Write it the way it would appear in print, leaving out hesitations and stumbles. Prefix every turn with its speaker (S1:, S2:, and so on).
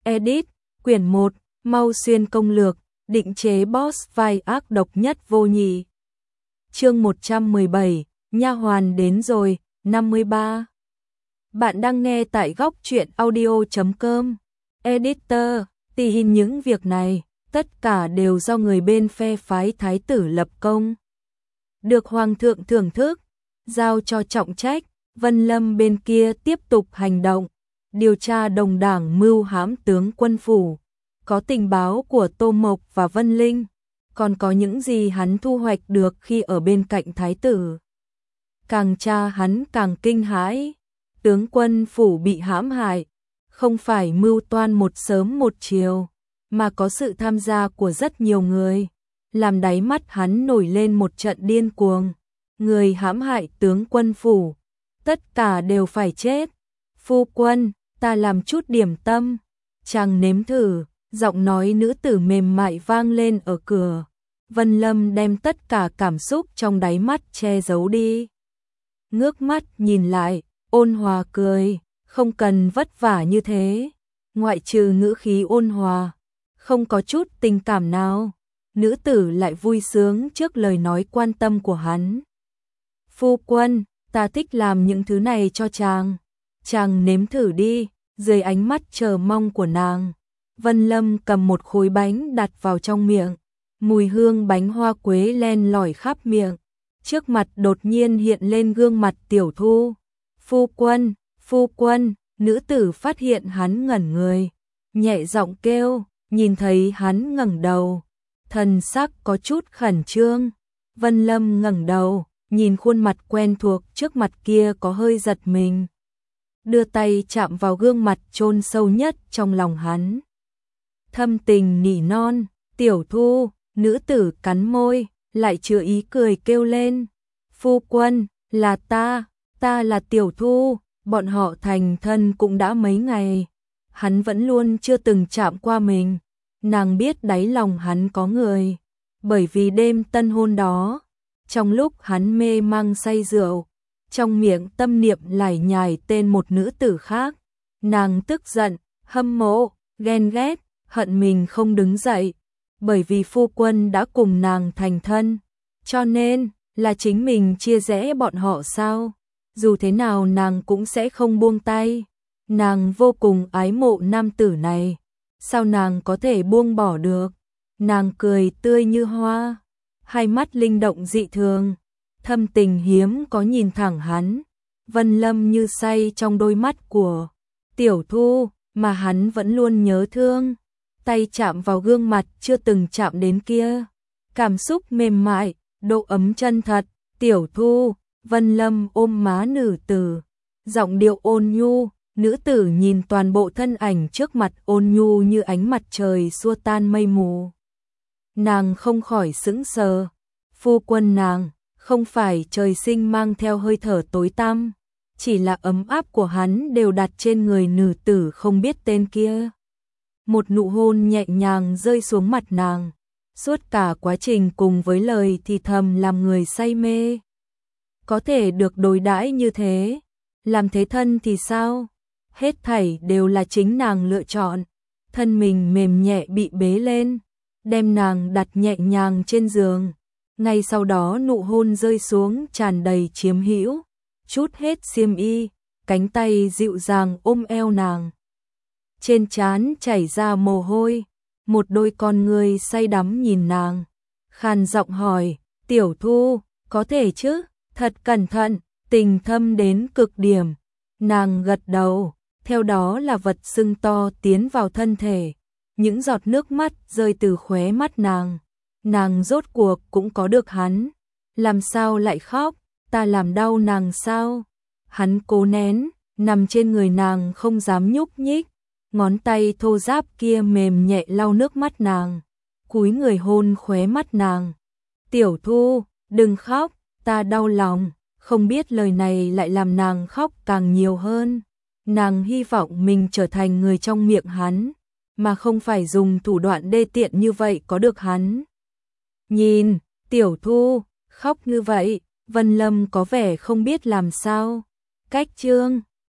S1: Edit, quyển 1, Mau Xuyên công lược, định chế boss vai ác độc nhất vô nhị. Chương 117, nha hoàn đến rồi, 53. Bạn đang nghe tại góc truyện audio.com. Editor, tình những việc này, tất cả đều do người bên phe phái thái tử lập công. Được hoàng thượng thưởng thức, giao cho trọng trách, Vân Lâm bên kia tiếp tục hành động, điều tra đồng đảng mưu hãm tướng quân phủ. Có tình báo của Tô Mộc và Vân Linh, còn có những gì hắn thu hoạch được khi ở bên cạnh thái tử. Càng tra hắn càng kinh hãi, tướng quân phủ bị hãm hại, không phải mưu toan một sớm một chiều, mà có sự tham gia của rất nhiều người, làm đáy mắt hắn nổi lên một trận điên cuồng. Người hãm hại tướng quân phủ, tất cả đều phải chết. Phu quân, ta làm chút điểm tâm, chàng nếm thử. Giọng nói nữ tử mềm mại vang lên ở cửa. Vân Lâm đem tất cả cảm xúc trong đáy mắt che giấu đi. Ngước mắt nhìn lại, ôn hòa cười, không cần vất vả như thế. Ngoại trừ ngữ khí ôn hòa, không có chút tình cảm nào. Nữ tử lại vui sướng trước lời nói quan tâm của hắn. Phu quân, ta thích làm những thứ này cho chàng. Chàng nếm thử đi, dưới ánh mắt chờ mong của nàng. Vân Lâm cầm một khối bánh đặt vào trong miệng, mùi hương bánh hoa quế len lỏi khắp miệng. Trước mặt đột nhiên hiện lên gương mặt Tiểu Thu. Phu quân, nữ tử phát hiện hắn ngẩn người, nhẹ giọng kêu, nhìn thấy hắn ngẩng đầu, thần sắc có chút khẩn trương. Vân Lâm ngẩng đầu, nhìn khuôn mặt quen thuộc trước mặt kia có hơi giật mình. Đưa tay chạm vào gương mặt chôn sâu nhất trong lòng hắn. Thâm tình nỉ non, Tiểu Thu, nữ tử cắn môi, lại chứa ý cười kêu lên. Phu quân, là ta là Tiểu Thu, bọn họ thành thân cũng đã mấy ngày. Hắn vẫn luôn chưa từng chạm qua mình, nàng biết đáy lòng hắn có người. Bởi vì đêm tân hôn đó, trong lúc hắn mê mang say rượu, trong miệng tâm niệm lải nhải tên một nữ tử khác. Nàng tức giận, hâm mộ, ghen ghét, hận mình không đứng dậy, bởi vì phu quân đã cùng nàng thành thân, cho nên là chính mình chia rẽ bọn họ sao? Dù thế nào nàng cũng sẽ không buông tay. Nàng vô cùng ái mộ nam tử này, sao nàng có thể buông bỏ được? Nàng cười tươi như hoa, hai mắt linh động dị thường, thâm tình hiếm có nhìn thẳng hắn. Vân Lâm như say trong đôi mắt của Tiểu Thu mà hắn vẫn luôn nhớ thương. Tay chạm vào gương mặt chưa từng chạm đến kia, cảm xúc mềm mại, độ ấm chân thật. Tiểu Thu, Vân Lâm ôm má nữ tử, giọng điệu ôn nhu. Nữ tử nhìn toàn bộ thân ảnh trước mặt ôn nhu như ánh mặt trời xua tan mây mù. Nàng không khỏi sững sờ. Phu quân nàng không phải trời sinh mang theo hơi thở tối tăm, chỉ là ấm áp của hắn đều đặt trên người nữ tử không biết tên kia. Một nụ hôn nhẹ nhàng rơi xuống mặt nàng, suốt cả quá trình cùng với lời thì thầm làm người say mê. Có thể được đối đãi như thế, làm thế thân thì sao? Hết thảy đều là chính nàng lựa chọn. Thân mình mềm nhẹ bị bế lên, đem nàng đặt nhẹ nhàng trên giường. Ngay sau đó nụ hôn rơi xuống tràn đầy chiếm hữu, trút hết xiêm y, cánh tay dịu dàng ôm eo nàng. Trên trán chảy ra mồ hôi, một đôi con ngươi say đắm nhìn nàng, khàn giọng hỏi, Tiểu Thu, có thể chứ? Thật cẩn thận, tình thâm đến cực điểm. Nàng gật đầu, theo đó là vật sưng to tiến vào thân thể, những giọt nước mắt rơi từ khóe mắt nàng. Nàng rốt cuộc cũng có được hắn, làm sao lại khóc, ta làm đau nàng sao? Hắn cố nén, nằm trên người nàng không dám nhúc nhích. Ngón tay thô ráp kia mềm nhẹ lau nước mắt nàng, cúi người hôn khóe mắt nàng. Tiểu Thu, đừng khóc, ta đau lòng. Không biết lời này lại làm nàng khóc càng nhiều hơn. Nàng hy vọng mình trở thành người trong miệng hắn, mà không phải dùng thủ đoạn đê tiện như vậy có được hắn. Nhìn, Tiểu Thu, khóc như vậy, Vân Lâm có vẻ không biết làm sao. Cách chương